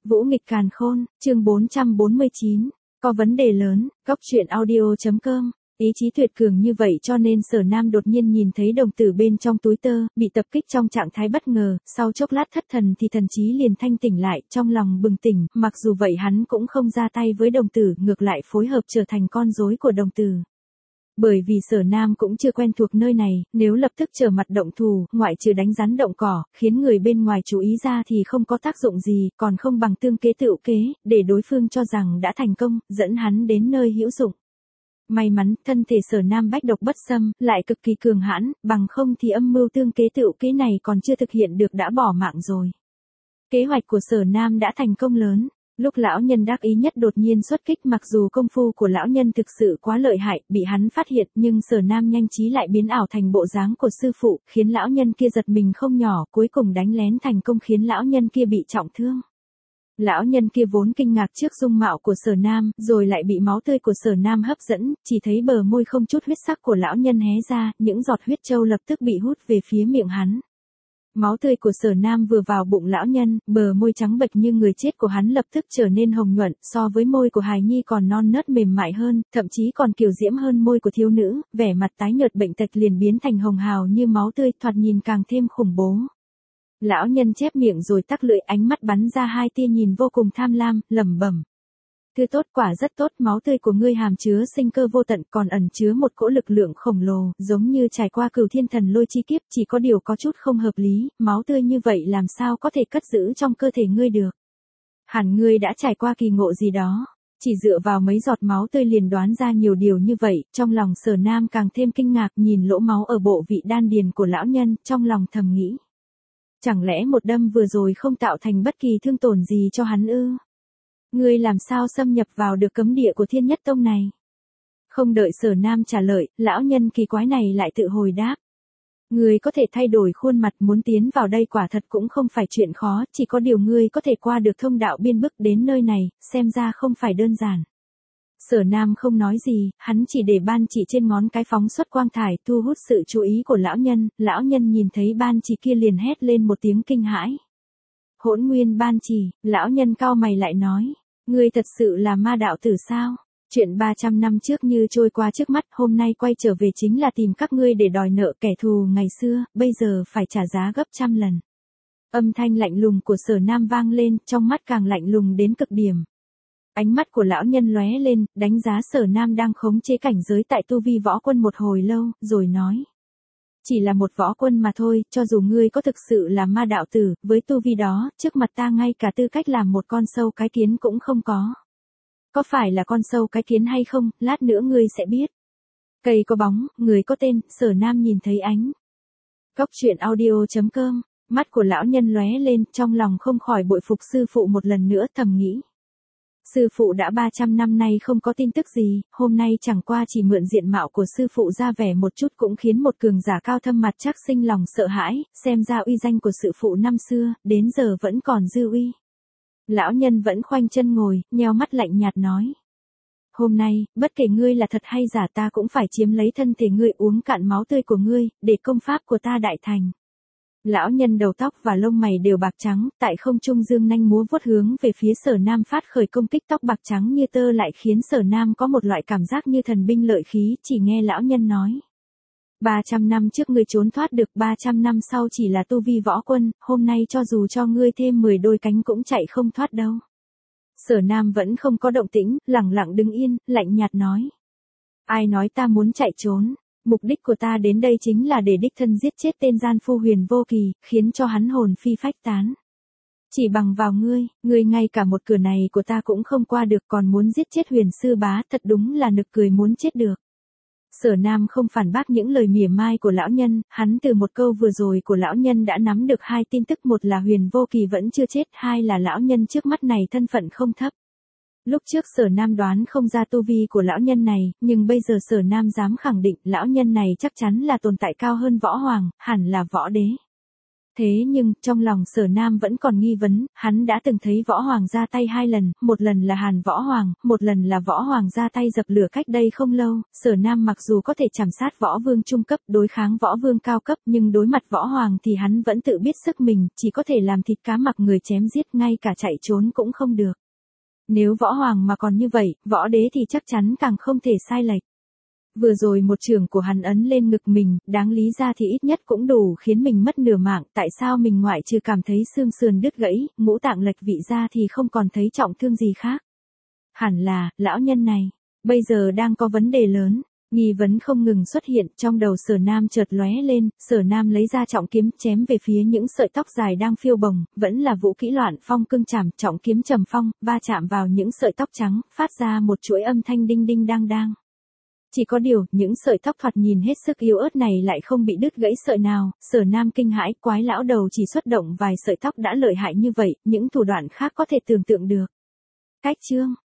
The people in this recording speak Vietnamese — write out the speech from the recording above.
Vũ nghịch càn khôn, chương 449, có vấn đề lớn, góc truyện audio.com. Ý chí tuyệt cường như vậy cho nên Sở Nam đột nhiên nhìn thấy đồng tử bên trong túi tơ, bị tập kích trong trạng thái bất ngờ, sau chốc lát thất thần thì thần trí liền thanh tỉnh lại, trong lòng bừng tỉnh, mặc dù vậy hắn cũng không ra tay với đồng tử, ngược lại phối hợp trở thành con rối của đồng tử. Bởi vì Sở Nam cũng chưa quen thuộc nơi này, nếu lập tức trở mặt động thủ, ngoại trừ đánh rắn động cỏ, khiến người bên ngoài chú ý ra thì không có tác dụng gì, còn không bằng tương kế tựu kế, để đối phương cho rằng đã thành công, dẫn hắn đến nơi hữu dụng. May mắn, thân thể Sở Nam bách độc bất xâm, lại cực kỳ cường hãn, bằng không thì âm mưu tương kế tựu kế này còn chưa thực hiện được đã bỏ mạng rồi. Kế hoạch của Sở Nam đã thành công lớn. Lúc lão nhân đắc ý nhất đột nhiên xuất kích, mặc dù công phu của lão nhân thực sự quá lợi hại, bị hắn phát hiện, nhưng Sở Nam nhanh trí lại biến ảo thành bộ dáng của sư phụ, khiến lão nhân kia giật mình không nhỏ, cuối cùng đánh lén thành công khiến lão nhân kia bị trọng thương. Lão nhân kia vốn kinh ngạc trước dung mạo của Sở Nam, rồi lại bị máu tươi của Sở Nam hấp dẫn, chỉ thấy bờ môi không chút huyết sắc của lão nhân hé ra, những giọt huyết châu lập tức bị hút về phía miệng hắn. Máu tươi của Sở Nam vừa vào bụng lão nhân, bờ môi trắng bệch như người chết của hắn lập tức trở nên hồng nhuận, so với môi của hài nhi còn non nớt mềm mại hơn, thậm chí còn kiều diễm hơn môi của thiếu nữ, vẻ mặt tái nhợt bệnh tật liền biến thành hồng hào như máu tươi, thoạt nhìn càng thêm khủng bố. Lão nhân chép miệng rồi tắc lưỡi, ánh mắt bắn ra hai tia nhìn vô cùng tham lam, lẩm bẩm. Thứ tốt, quả rất tốt, máu tươi của ngươi hàm chứa sinh cơ vô tận, còn ẩn chứa một cỗ lực lượng khổng lồ, giống như trải qua cửu thiên thần lôi chi kiếp, chỉ có điều có chút không hợp lý, máu tươi như vậy làm sao có thể cất giữ trong cơ thể ngươi được. Hẳn ngươi đã trải qua kỳ ngộ gì đó, chỉ dựa vào mấy giọt máu tươi liền đoán ra nhiều điều như vậy, trong lòng Sở Nam càng thêm kinh ngạc, nhìn lỗ máu ở bộ vị đan điền của lão nhân, trong lòng thầm nghĩ. Chẳng lẽ một đâm vừa rồi không tạo thành bất kỳ thương tổn gì cho hắn ư? Ngươi làm sao xâm nhập vào được cấm địa của Thiên Nhất Tông này? Không đợi Sở Nam trả lời, lão nhân kỳ quái này lại tự hồi đáp. Ngươi có thể thay đổi khuôn mặt, muốn tiến vào đây quả thật cũng không phải chuyện khó, chỉ có điều ngươi có thể qua được thông đạo biên bức đến nơi này, xem ra không phải đơn giản. Sở Nam không nói gì, hắn chỉ để ban chỉ trên ngón cái phóng xuất quang thải, thu hút sự chú ý của lão nhân nhìn thấy ban chỉ kia liền hét lên một tiếng kinh hãi. Hỗn nguyên ban chỉ, lão nhân cau mày lại nói, ngươi thật sự là ma đạo tử sao? Chuyện 300 năm trước như trôi qua trước mắt, hôm nay quay trở về chính là tìm các ngươi để đòi nợ kẻ thù ngày xưa, bây giờ phải trả giá gấp trăm lần. Âm thanh lạnh lùng của Sở Nam vang lên, trong mắt càng lạnh lùng đến cực điểm. Ánh mắt của lão nhân lóe lên, đánh giá Sở Nam đang khống chế cảnh giới tại tu vi võ quân một hồi lâu, rồi nói. Chỉ là một võ quân mà thôi, cho dù ngươi có thực sự là ma đạo tử, với tu vi đó, trước mặt ta ngay cả tư cách làm một con sâu cái kiến cũng không có. Có phải là con sâu cái kiến hay không, lát nữa ngươi sẽ biết. Cây có bóng, người có tên, Sở Nam nhìn thấy ánh. Góc truyện audio.com, mắt của lão nhân lóe lên, trong lòng không khỏi bội phục sư phụ một lần nữa, thầm nghĩ. Sư phụ đã 300 năm nay không có tin tức gì, hôm nay chẳng qua chỉ mượn diện mạo của sư phụ ra vẻ một chút cũng khiến một cường giả cao thâm mặt chắc sinh lòng sợ hãi, xem ra uy danh của sư phụ năm xưa, đến giờ vẫn còn dư uy. Lão nhân vẫn khoanh chân ngồi, nheo mắt lạnh nhạt nói. Hôm nay, bất kể ngươi là thật hay giả ta cũng phải chiếm lấy thân thể ngươi, uống cạn máu tươi của ngươi, để công pháp của ta đại thành. Lão nhân đầu tóc và lông mày đều bạc trắng, tại không trung dương nanh múa vuốt hướng về phía Sở Nam phát khởi công kích, tóc bạc trắng như tơ lại khiến Sở Nam có một loại cảm giác như thần binh lợi khí, chỉ nghe lão nhân nói. 300 năm trước ngươi trốn thoát được, 300 năm sau chỉ là tu vi võ quân, hôm nay cho dù cho ngươi thêm 10 đôi cánh cũng chạy không thoát đâu. Sở Nam vẫn không có động tĩnh, lẳng lặng đứng yên, lạnh nhạt nói. Ai nói ta muốn chạy trốn? Mục đích của ta đến đây chính là để đích thân giết chết tên gian phu Huyền Vô Kỳ, khiến cho hắn hồn phi phách tán. Chỉ bằng vào ngươi ngay cả một cửa này của ta cũng không qua được, còn muốn giết chết Huyền sư bá, thật đúng là nực cười muốn chết được. Sở Nam không phản bác những lời mỉa mai của lão nhân, hắn từ một câu vừa rồi của lão nhân đã nắm được hai tin tức, một là Huyền Vô Kỳ vẫn chưa chết, hai là lão nhân trước mắt này thân phận không thấp. Lúc trước Sở Nam đoán không ra tu vi của lão nhân này, nhưng bây giờ Sở Nam dám khẳng định lão nhân này chắc chắn là tồn tại cao hơn võ hoàng, hẳn là võ đế. Thế nhưng, trong lòng Sở Nam vẫn còn nghi vấn, hắn đã từng thấy Võ Hoàng ra tay 2 lần, một lần là Hàn Võ Hoàng, một lần là Võ Hoàng ra tay dập lửa cách đây không lâu. Sở Nam mặc dù có thể chảm sát Võ Vương trung cấp, đối kháng Võ Vương cao cấp, nhưng đối mặt Võ Hoàng thì hắn vẫn tự biết sức mình, chỉ có thể làm thịt cá mặc người chém giết, ngay cả chạy trốn cũng không được. Nếu Võ Hoàng mà còn như vậy, Võ Đế thì chắc chắn càng không thể sai lệch. Vừa rồi một chưởng của hắn ấn lên ngực mình, đáng lý ra thì ít nhất cũng đủ khiến mình mất nửa mạng, tại sao mình ngoại trừ cảm thấy xương sườn đứt gãy, ngũ tạng lệch vị ra thì không còn thấy trọng thương gì khác. Hẳn là, lão nhân này, bây giờ đang có vấn đề lớn. Nghi vấn không ngừng xuất hiện, trong đầu Sở Nam chợt lóe lên, Sở Nam lấy ra trọng kiếm chém về phía những sợi tóc dài đang phiêu bồng, vẫn là vũ kỹ Loạn Phong Cương Chảm, trọng kiếm trầm phong, va chạm vào những sợi tóc trắng, phát ra một chuỗi âm thanh đinh đinh đang đang. Chỉ có điều, những sợi tóc thoạt nhìn hết sức yếu ớt này lại không bị đứt gãy sợi nào. Sở Nam kinh hãi, quái lão đầu chỉ xuất động vài sợi tóc đã lợi hại như vậy, những thủ đoạn khác có thể tưởng tượng được. Cách chương